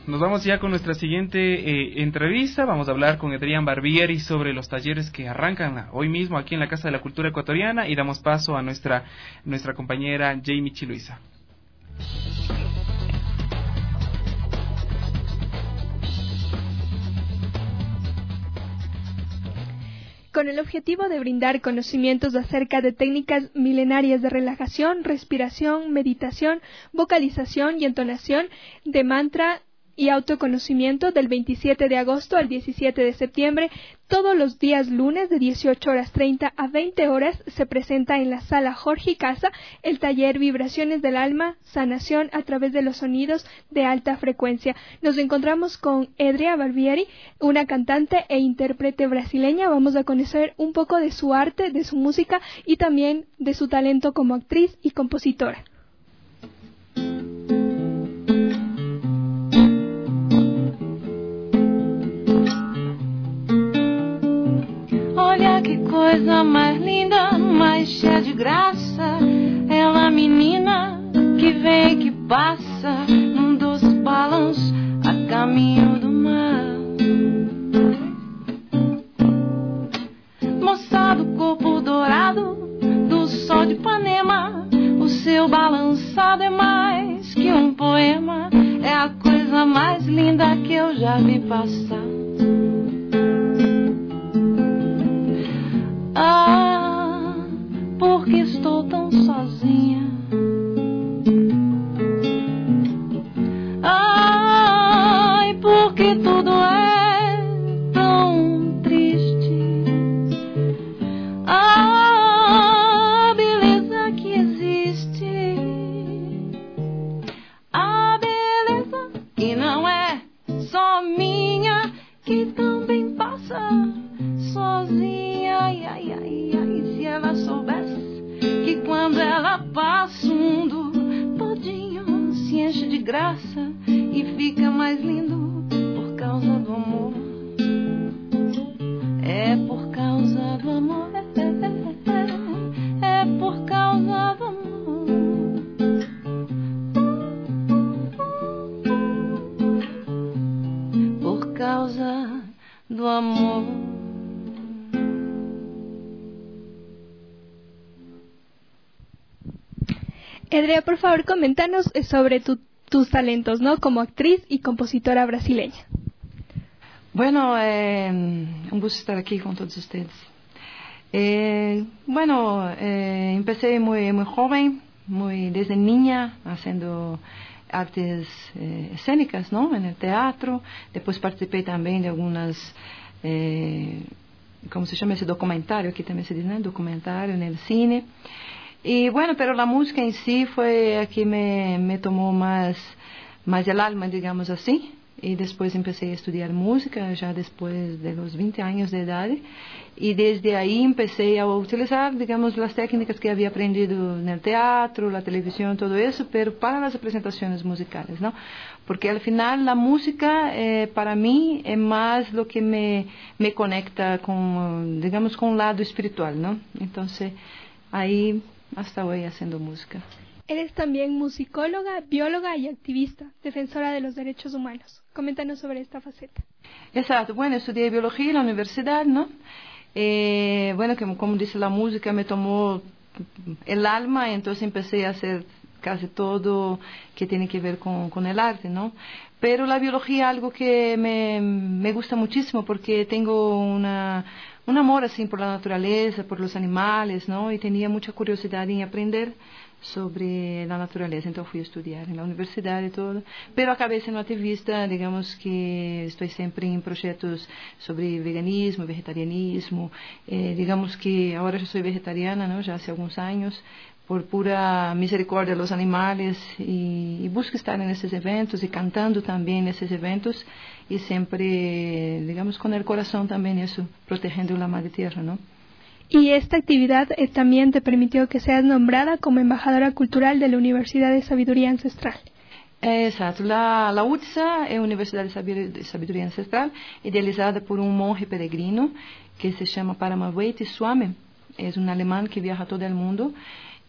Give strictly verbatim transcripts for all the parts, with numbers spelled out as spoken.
nos vamos ya con nuestra siguiente eh, entrevista. Vamos a hablar con Adrián Barbieri sobre los talleres que arrancan hoy mismo aquí en la Casa de la Cultura Ecuatoriana y damos paso a nuestra, nuestra compañera Jamie Chiluisa. Con el objetivo de brindar conocimientos acerca de técnicas milenarias de relajación, respiración, meditación, vocalización y entonación de mantra y autoconocimiento del veintisiete de agosto al diecisiete de septiembre, todos los días lunes de dieciocho horas treinta a veinte horas se presenta en la sala Jorge Casa el taller Vibraciones del Alma, Sanación a través de los sonidos de alta frecuencia. Nos encontramos con Adrián Barbieri, una cantante e intérprete brasileña. Vamos a conocer un poco de su arte, de su música y también de su talento como actriz y compositora. Olha que coisa mais linda, mais cheia de graça. Ela menina que vem e que passa num doce balanço a caminho do mar. Moça do corpo dourado do sol de Ipanema, o seu balançado é mais que um poema. É a coisa mais linda que eu já vi passar. Ah, porque estou tão sozinha. Ai, porque tudo é tão triste. Ah, a beleza que existe. A beleza que não é só minha, que também passa sozinha. Ai, ai, ai, ai, se ela soubesse que quando ela passa o mundo todinho se enche de graça e fica mais lindo por causa do amor. É por causa do amor, é, é, é, é por causa do amor. Por causa do amor. Adrián, por favor, coméntanos sobre tu, tus talentos, ¿no? Como actriz y compositora brasileña. Bueno, é um gusto estar aqui com todos ustedes. Eh, bueno, eh, empecé muy, muy joven, muy desde niña, haciendo artes eh, escénicas, ¿no? En el teatro. Después participé también de algunas, eh, ¿cómo se llama ese documentário? Aquí también se dice, ¿no? Documentário en el cine. Y bueno, pero la música en sí fue a que me, me tomó más, más el alma, digamos así. Y después empecé a estudiar música, ya después de los veinte años de edad. Y desde ahí empecé a utilizar, digamos, las técnicas que había aprendido en el teatro, la televisión, todo eso, pero para las representaciones musicales, ¿no? Porque al final la música, eh, para mí, es más lo que me, me conecta con, digamos, con un lado espiritual, ¿no? Entonces, ahí hasta hoy haciendo música. Eres también musicóloga, bióloga y activista, defensora de los derechos humanos. Coméntanos sobre esta faceta. Exacto. Bueno, estudié biología en la universidad, ¿no? Eh, bueno, como, como dice, la música me tomó el alma, entonces empecé a hacer casi todo que tiene que ver con, con el arte, ¿no? Pero la biología es algo que me, me gusta muchísimo porque tengo una, un amor así por la naturaleza, por los animales, ¿no? Y tenía mucha curiosidad en aprender sobre la naturaleza, entonces fui a estudiar en la universidad y todo, pero acabé siendo activista, digamos que estoy siempre en proyectos sobre veganismo, vegetarianismo, eh, digamos que ahora yo soy vegetariana, ¿no? Ya hace algunos años, por pura misericordia de los animales, y, y busco estar en esos eventos y cantando también en esos eventos, y siempre, digamos, con el corazón también eso, protegiendo la madre tierra, ¿no? Y esta actividad eh, también te permitió que seas nombrada como embajadora cultural de la Universidad de Sabiduría Ancestral. Exato. La, la U T S A é a Universidade de Sabedoria Ancestral, idealizada por um monge peregrino que se chama Paramahweiti Swami. É um alemão que viaja todo o mundo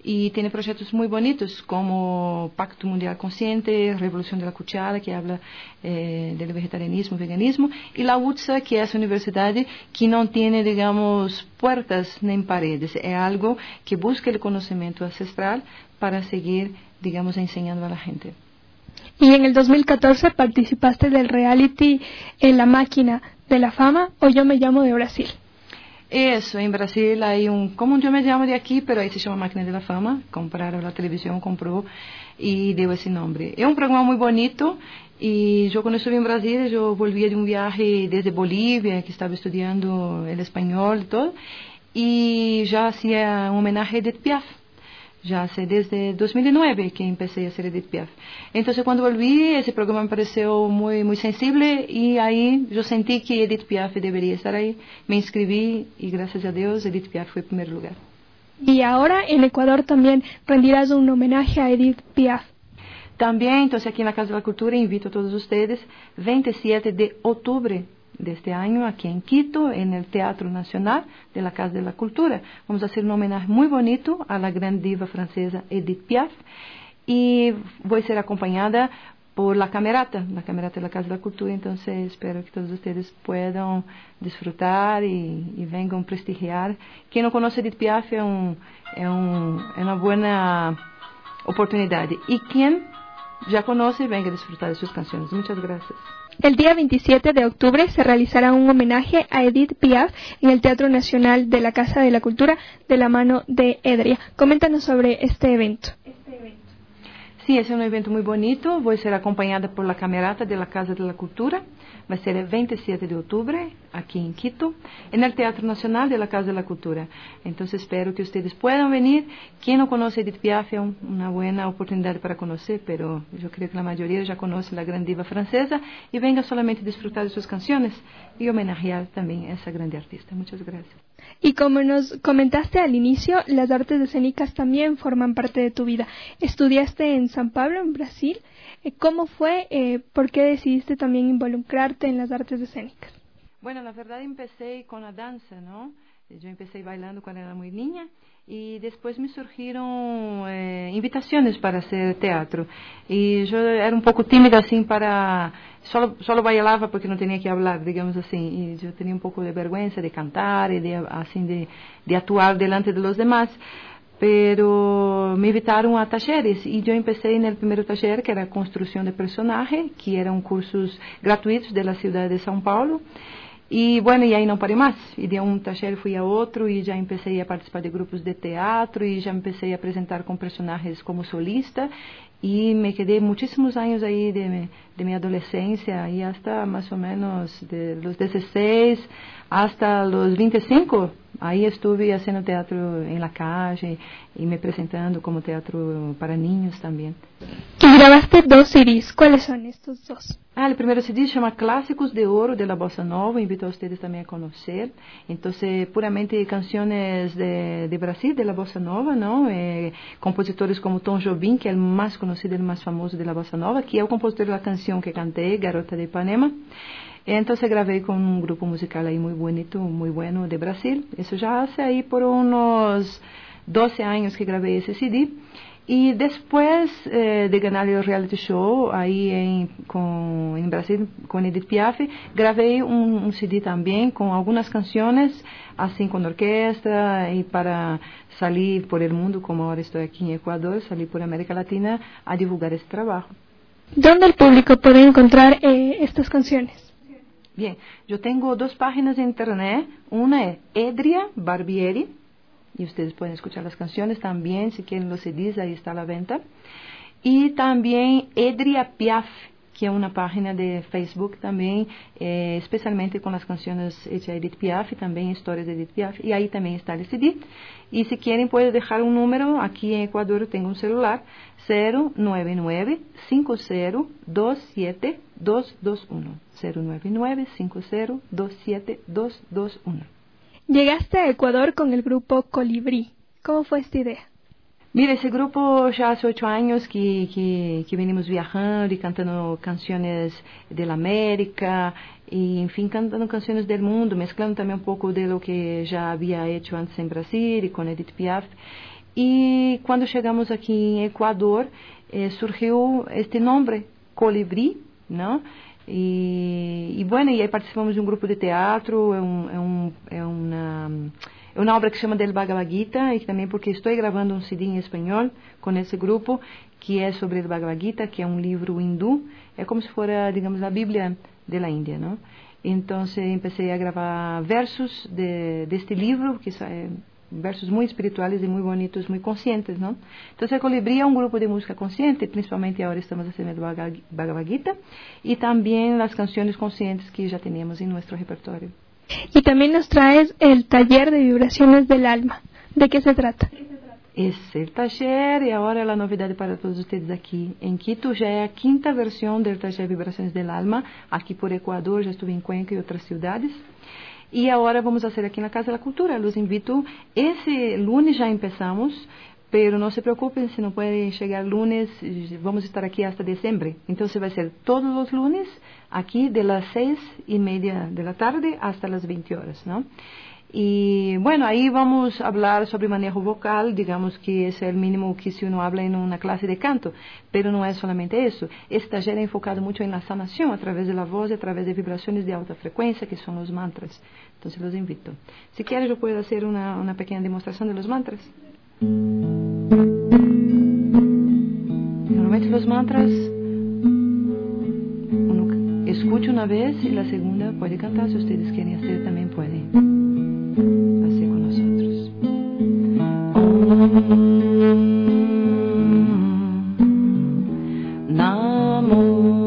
y tiene proyectos muy bonitos como Pacto Mundial Consciente, Revolución de la Cuchara, que habla eh, del vegetarianismo, veganismo, y la U T S A, que es una universidad que no tiene, digamos, puertas ni paredes, es algo que busca el conocimiento ancestral para seguir, digamos, enseñando a la gente. Y en el dos mil catorce participaste del reality en La Máquina de la Fama, o Yo Me Llamo, de Brasil. Eso, en Brasil hay un, como Yo Me Llamo de aquí, pero ahí se llama Máquina de la Fama. Compraron la televisión, compró y dio ese nombre. Es un programa muy bonito y yo cuando estuve en Brasil, yo volvía de un viaje desde Bolivia, que estaba estudiando el español y todo, y ya hacía un homenaje a Edith Piaf. Ya hace desde dos mil nueve que empecé a hacer Edith Piaf. Entonces cuando volví, ese programa me pareció muy, muy sensible y ahí yo sentí que Edith Piaf debería estar ahí. Me inscribí y gracias a Dios Edith Piaf fue el primer lugar. Y ahora en Ecuador también rendirás un homenaje a Edith Piaf. También, entonces aquí en la Casa de la Cultura invito a todos ustedes, veintisiete de octubre de este año, aquí en Quito, en el Teatro Nacional de la Casa de la Cultura. Vamos a hacer un homenaje muy bonito a la gran diva francesa Edith Piaf y voy a ser acompañada por la Camerata, la Camerata de la Casa de la Cultura, entonces espero que todos ustedes puedan disfrutar y, y vengan a prestigiar. Quien no conoce Edith Piaf es, un, es, un, es una buena oportunidad y quien ya conoce, venga a disfrutar de sus canciones. Muchas gracias. El día veintisiete de octubre se realizará un homenaje a Edith Piaf en el Teatro Nacional de la Casa de la Cultura de la mano de Edria. Coméntanos sobre este evento. Sí, es un evento muy bonito. Voy a ser acompañada por la Camerata de la Casa de la Cultura. Va a ser el veintisiete de octubre, aquí en Quito, en el Teatro Nacional de la Casa de la Cultura. Entonces espero que ustedes puedan venir. Quien no conoce Edith Piaf es una buena oportunidad para conocer, pero yo creo que la mayoría ya conoce la gran diva francesa y venga solamente a disfrutar de sus canciones y homenajear también a esa grande artista. Muchas gracias. Y como nos comentaste al inicio, las artes escénicas también forman parte de tu vida. Estudiaste en San Pablo, en Brasil. ¿Cómo fue? Eh, ¿Por qué decidiste también involucrarte en las artes escénicas? Bueno, la verdad empecé con la danza, ¿no? Yo empecé bailando cuando era muy niña y después me surgieron eh, invitaciones para hacer teatro. Y yo era un poco tímida así para... Solo, solo bailaba porque no tenía que hablar, digamos así. Y yo tenía un poco de vergüenza de cantar y de, así, de, de actuar delante de los demás. Pero me invitaron a talleres y yo empecé en el primer taller que era construcción de personaje, que eran cursos gratuitos de la ciudad de São Paulo. Y bueno, y ahí no paré más. Y de un taller fui a otro y ya empecé a participar de grupos de teatro y ya empecé a presentar con personajes como solista. Y me quedé muchísimos años ahí de, de mi adolescencia y hasta más o menos de los dieciséis hasta los veinticinco. Ahí estuve haciendo teatro en la calle y me presentando como teatro para niños también. Y grabaste dos C Ds. ¿Cuáles son estos dos? Ah, el primer C D se llama Clásicos de Oro de la Bossa Nova. Invito a ustedes también a conocer. Entonces, puramente canciones de, de Brasil, de la Bossa Nova, ¿no? Eh, compositores como Tom Jobim, que es el más conocido, el más famoso de la Bossa Nova, que es el compositor de la canción que canté, Garota de Ipanema. Entonces grabé con un grupo musical ahí muy bonito, muy bueno de Brasil. Eso ya hace ahí por unos doce años que grabé ese C D. Y después eh, de ganar el reality show ahí en, con, en Brasil con Edith Piaf, grabé un, un C D también con algunas canciones, así con orquesta y para salir por el mundo, como ahora estoy aquí en Ecuador, salir por América Latina a divulgar este trabajo. ¿Dónde el público puede encontrar eh, estas canciones? Bien, yo tengo dos páginas en internet. Una es Edria Barbieri, y ustedes pueden escuchar las canciones también, si quieren los C Ds, ahí está a la venta. Y también Edria Piaf, que es una página de Facebook también, eh, especialmente con las canciones hechas de Edith Piaf y también historias de Edith Piaf. Y ahí también está el C D. Y si quieren pueden dejar un número, aquí en Ecuador tengo un celular, cero nueve nueve cinco cero dos siete dos dos uno. cero nueve nueve cinco cero dos siete dos dos uno. Llegaste a Ecuador con el grupo Colibrí. ¿Cómo fue esta idea? Mira, ese grupo ya hace ocho años que, que, que venimos viajando y cantando canciones de la América y, en fin, cantando canciones del mundo, mezclando también un poco de lo que ya había hecho antes en Brasil y con Edith Piaf. Y cuando llegamos aquí en Ecuador, eh, surgió este nombre, Colibrí, ¿no? Y, y bueno, y ahí participamos de un grupo de teatro, é, um, é, um, é, uma, é uma obra que se chama Del Bhagavad Gita, e também porque estou gravando um C D em espanhol com esse grupo, que é sobre o Bhagavad Gita, que é um livro hindu, é como se fosse, digamos, a Bíblia da Índia, não? Então, comecei a gravar versos de, deste livro, que é versos muito espirituais e muito bonitos, muito conscientes, não? Então, a Colibrí é um grupo de música consciente, principalmente agora estamos fazendo o Bhagavad Gita, e também as canções conscientes que já temos em nosso repertório. E também nos traes el taller de vibraciones del alma. ¿De qué se trata? Esse é o taller, e agora a novidade para todos vocês aqui em Quito, já é a quinta versão do taller Vibrações del Alma, aqui por Equador, já estive em Cuenca e outras cidades. E agora vamos fazer aqui na Casa da Cultura. Los invito, esse lunes já começamos, pero não se preocupem se não podem chegar lunes, vamos estar aqui até dezembro. Então vai ser todos os lunes, aqui de las seis e meia da tarde hasta las vinte horas, não? Y bueno, ahí vamos a hablar sobre manejo vocal, digamos que es el mínimo que si uno habla en una clase de canto, pero no es solamente eso. Este taller es enfocado mucho en la sanación a través de la voz y a través de vibraciones de alta frecuencia, que son los mantras. Entonces los invito. Si quieres yo puedo hacer una, una pequeña demostración de los mantras. Normalmente los mantras, uno escucha una vez y la segunda puede cantar, si ustedes quieren hacer también pueden. Así con nosotros. Om Namo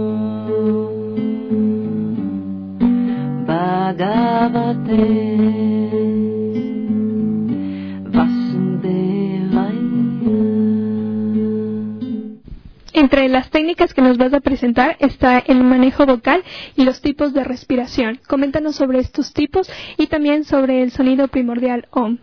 Bhagavate Vasudevaya. Entre las técnicas que nos vas a presentar está el manejo vocal y los tipos de respiración. Coméntanos sobre estos tipos y también sobre el sonido primordial Om.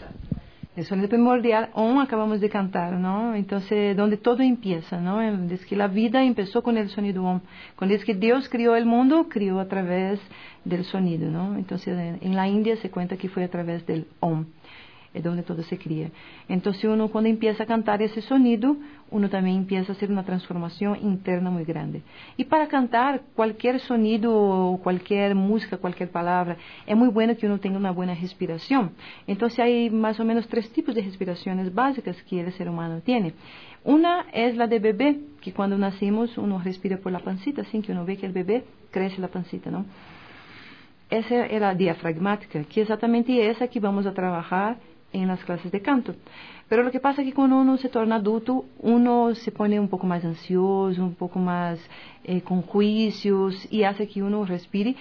El sonido primordial Om acabamos de cantar, ¿no? Entonces, donde todo empieza, ¿no? Desde que la vida empezó con el sonido Om. Cuando es que Dios crió el mundo, crió a través del sonido, ¿no? Entonces, en la India se cuenta que fue a través del Om. É onde todo se cria. Então, uno quando empieza a cantar esse sonido, uno também empieza a hacer uma transformação interna muito grande. E para cantar qualquer sonido, qualquer música, qualquer palavra, é muito bueno que uno tenha uma boa respiração. Então, há mais ou menos três tipos de respirações básicas que o ser humano tem. Uma é a de bebê, que quando nascemos, uno respira por la pancita, assim que uno vê que o bebê cresce a pancita, não? Essa é a diafragmática, que é exatamente essa que vamos a trabalhar en las clases de canto. Pero lo que pasa es que cuando uno se torna adulto, uno se pone un poco más ansioso, un poco más eh, con juicios, y hace que uno respire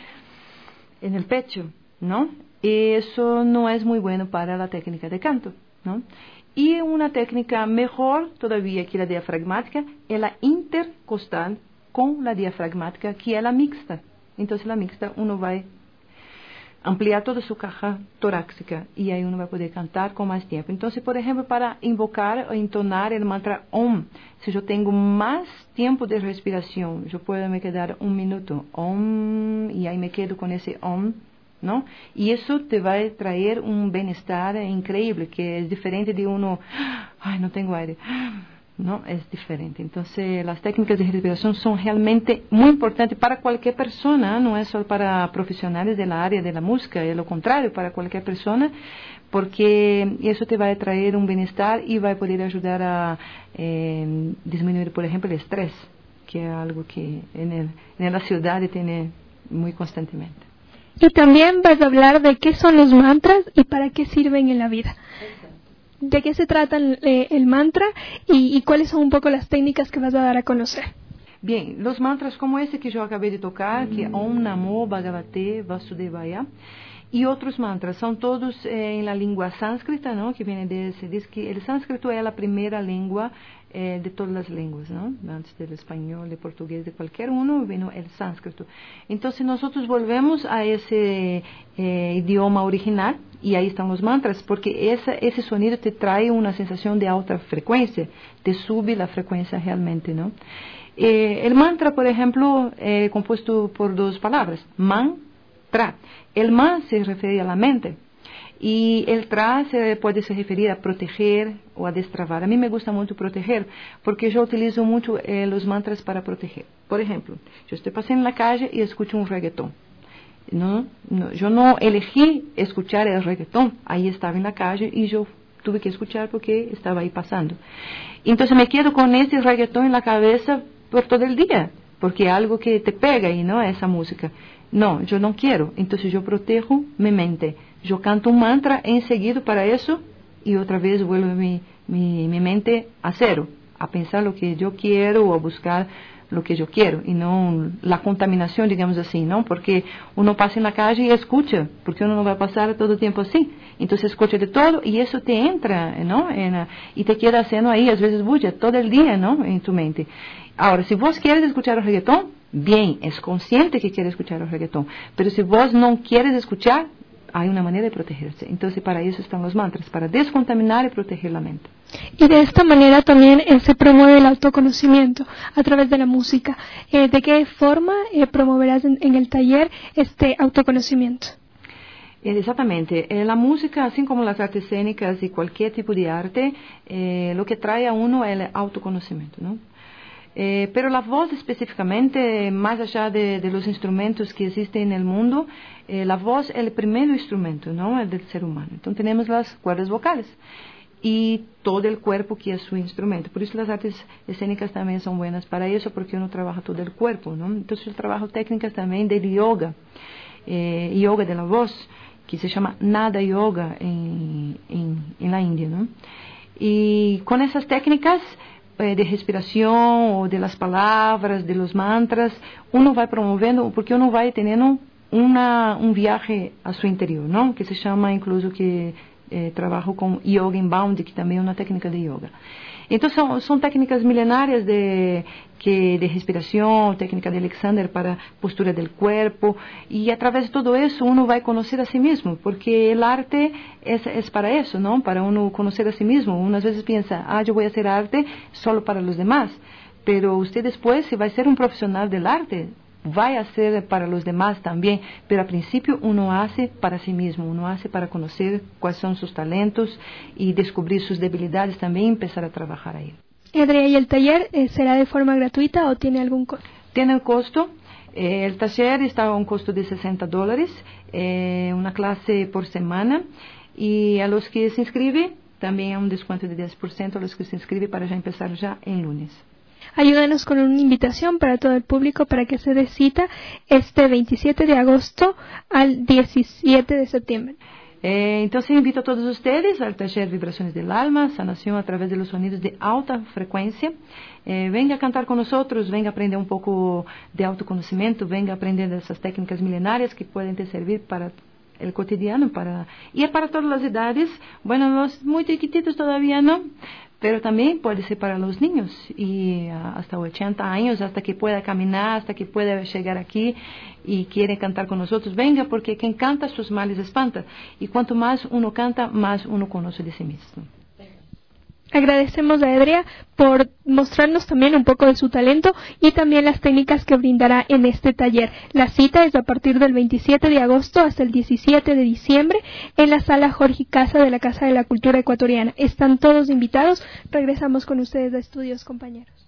en el pecho, ¿no? Y eso no es muy bueno para la técnica de canto, ¿no? Y una técnica mejor todavía que la diafragmática es la intercostal con la diafragmática, que es la mixta. Entonces la mixta uno va a ampliar toda su caja torácica y ahí uno va a poder cantar con más tiempo. Entonces, por ejemplo, para invocar o entonar el mantra Om, si yo tengo más tiempo de respiración, yo puedo me quedar un minuto Om y ahí me quedo con ese Om, ¿no? Y eso te va a traer un bienestar increíble, que es diferente de uno, ay, no tengo aire. No, es diferente. Entonces, las técnicas de respiración son realmente muy importantes para cualquier persona, no es solo para profesionales de la área de la música, es lo contrario, para cualquier persona, porque eso te va a traer un bienestar y va a poder ayudar a eh, disminuir, por ejemplo, el estrés, que es algo que en, el, en la ciudad tiene muy constantemente. Y también vas a hablar de qué son los mantras y para qué sirven en la vida. ¿De qué se trata el, eh, el mantra y, y cuáles son un poco las técnicas que vas a dar a conocer? Bien, los mantras como ese que yo acabé de tocar, que Om Namo Bhagavate Vasudevaya, y otros mantras, son todos eh, en la lengua sánscrita, ¿no? Que viene de ese, dice que el sánscrito es la primera lengua eh, de todas las lenguas, ¿no? Antes del español, de portugués, de cualquier uno, vino el sánscrito. Entonces nosotros volvemos a ese eh, idioma original y ahí están los mantras, porque esa, ese sonido te trae una sensación de alta frecuencia, te sube la frecuencia realmente, ¿no? Eh, el mantra, por ejemplo, es compuesto por dos palabras, man, tra. El man se refiere a la mente Y el tra se puede se referir a proteger o a destravar. A mí me gusta mucho proteger, porque yo utilizo mucho eh, los mantras para proteger. Por ejemplo, yo estoy pasando en la calle y escucho un reggaetón. No, no, yo no elegí escuchar el reggaetón, ahí estaba en la calle y yo tuve que escuchar porque estaba ahí pasando. Entonces me quedo con ese reggaetón en la cabeza por todo el día, porque es algo que te pega y no esa música. No, yo no quiero, entonces yo protejo mi mente. Yo canto un mantra enseguida para eso y otra vez vuelvo mi, mi, mi mente a cero, a pensar lo que yo quiero o a buscar lo que yo quiero y no la contaminación, digamos así, ¿no? Porque uno pasa en la calle y escucha, porque uno no va a pasar todo el tiempo así. Entonces escucha de todo y eso te entra, ¿no? En, y te queda haciendo ahí, a veces bulla, todo el día, ¿no? En tu mente. Ahora, si vos quieres escuchar el reggaetón, bien, es consciente que quieres escuchar el reggaetón. Pero si vos no quieres escuchar, hay una manera de protegerse. Entonces, para eso están los mantras, para descontaminar y proteger la mente. Y de esta manera también eh, se promueve el autoconocimiento a través de la música. Eh, ¿De qué forma eh, promoverás en, en el taller este autoconocimiento? Exactamente. Eh, la música, así como las artes escénicas y cualquier tipo de arte, eh, lo que trae a uno es el autoconocimiento, ¿no? Eh, pero la voz específicamente, más allá de, de los instrumentos que existen en el mundo, eh, la voz es el primer instrumento, ¿no? El del ser humano. Entonces tenemos las cuerdas vocales y todo el cuerpo que es su instrumento. Por eso las artes escénicas también son buenas para eso, porque uno trabaja todo el cuerpo, ¿no? Entonces yo trabajo técnicas también del yoga, eh, yoga de la voz, que se llama Nada Yoga en, en, en la India, ¿no? Y con esas técnicas de respiración o de las palabras, de los mantras, uno va promoviendo, porque uno va teniendo una, un viaje a su interior, ¿no? Que se llama incluso que eh, trabajo con Yoga Inbound, que también es una técnica de yoga. Entonces son, son técnicas milenarias de, que, de respiración, técnica de Alexander para postura del cuerpo, y a través de todo eso uno va a conocer a sí mismo, porque el arte es, es para eso, ¿no? Para uno conocer a sí mismo. Unas veces piensa, ah, yo voy a hacer arte solo para los demás, pero usted después, si va a ser un profesional del arte, va a hacer para los demás también, pero al principio uno hace para sí mismo, uno hace para conocer cuáles son sus talentos y descubrir sus debilidades también y empezar a trabajar ahí. Adriana, ¿y el taller eh, será de forma gratuita o tiene algún costo? Tiene un costo. Eh, el taller está a un costo de sesenta dólares, eh, una clase por semana, y a los que se inscriben también hay un descuento de diez por ciento a los que se inscriben para ya empezar ya en lunes. Ayúdanos con una invitación para todo el público para que se dé cita este veintisiete de agosto al diecisiete de septiembre. Eh, entonces invito a todos ustedes al taller Vibraciones del Alma, sanación a través de los sonidos de alta frecuencia. Eh, venga a cantar con nosotros, venga a aprender un poco de autoconocimiento, venga a aprender de esas técnicas milenarias que pueden te servir para el cotidiano, para y es para todas las edades. Bueno, los muy chiquititos todavía no, pero también puede ser para los niños y uh, hasta ochenta años, hasta que pueda caminar, hasta que pueda llegar aquí y quiere cantar con nosotros. Venga, porque quien canta sus males espanta, y cuanto más uno canta, más uno conoce de sí mismo. Agradecemos a Edrea por mostrarnos también un poco de su talento y también las técnicas que brindará en este taller. La cita es a partir del veintisiete de agosto hasta el diecisiete de diciembre en la sala Jorge Casa de la Casa de la Cultura Ecuatoriana. Están todos invitados. Regresamos con ustedes a estudios, compañeros.